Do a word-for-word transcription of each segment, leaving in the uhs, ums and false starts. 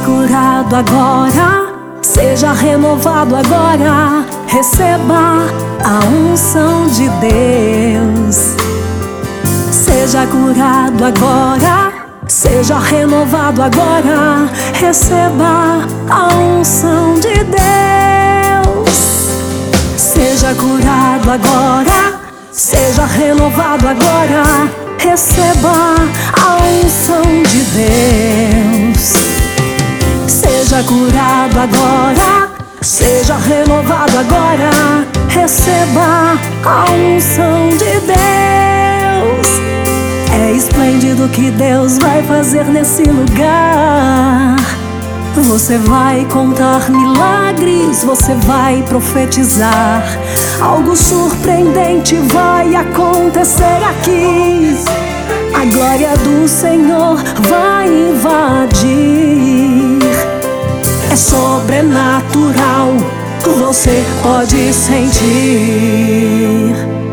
curado agora, seja renovado agora. Receba a unção de Deus. Seja curado agora, seja renovado agora. Receba a unção de Deus. Seja curado agora, seja renovado agora. Receba a unção de Deus. Seja curado agora, seja renovado agora. Receba a unção de Deus. É esplêndido que Deus vai fazer nesse lugar. Você vai contar milagres, você vai profetizar. Algo surpreendente vai acontecer aqui. A glória do Senhor vai invadir. É sobrenatural, você pode sentir.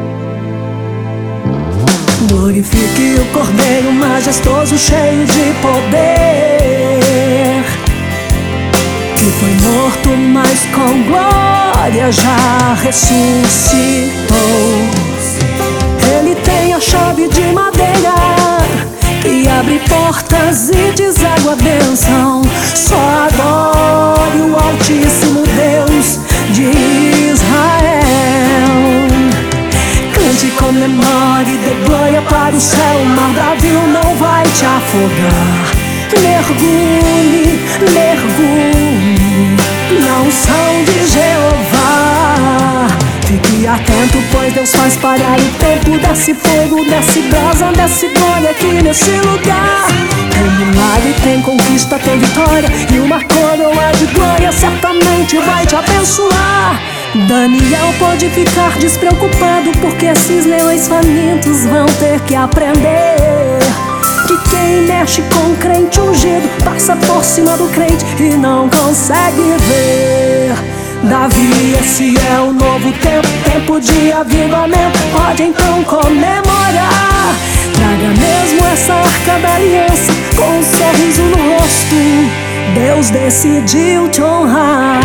Glorifique o Cordeiro majestoso, cheio de poder, que foi morto, mas com glória já ressuscitou. Ele tem a chave de madeira que abre portas e deságua a bênção. Só adore o Altíssimo Deus de Israel. Cante, comemore, dê glória para o céu. O mar bravio não vai te afogar. Mergulhe, mergulhe na unção de Jeová. Fique atento, pois Deus faz parar o tempo. Desce fogo, desce brasa, desce glória aqui nesse lugar. Tem milagre, tem conquista, tem vitória, e uma coroa de glória certamente vai te abençoar. Daniel pode ficar despreocupado, porque esses leões famintos vão ter que aprender que quem mexe com crente ungido passa por cima do crente e não consegue ver. Davi, esse é o novo tempo, tempo de avivamento. Pode então comemorar. Traga mesmo essa arca da aliança, com um sorriso no rosto. Deus decidiu te honrar.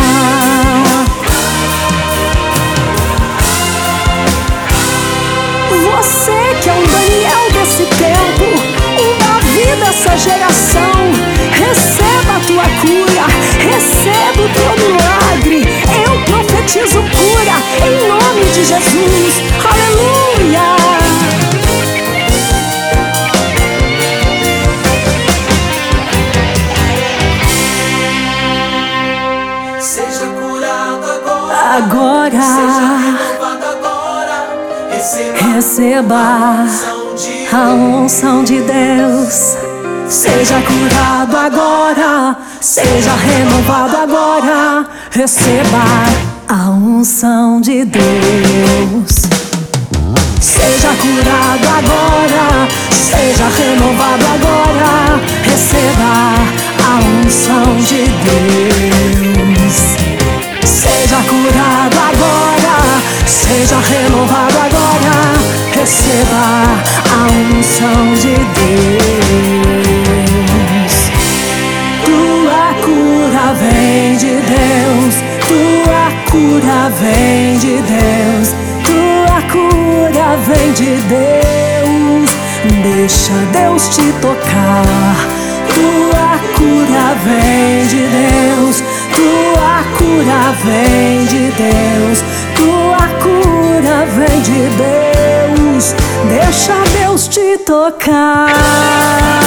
Você que é um Daniel desse tempo, um Davi dessa geração, receba a tua cura, receba o teu milagre. Eu profetizo cura em nome de Jesus. Aleluia! Seja curado agora, Agora, seja renovado agora. Receba, receba a unção de Deus. Seja curado agora, seja renovado agora. Receba a unção de Deus. Seja curado agora, seja renovado agora. Receba a unção de Deus. Seja curado agora, seja renovado agora. Receba a unção de Deus. Tua cura vem de Deus, tua cura vem de Deus, tua cura vem de Deus. Deixa Deus te tocar. Tua cura vem de Deus, tua cura vem de Deus, tua cura vem de Deus. Deixa Deus te tocar.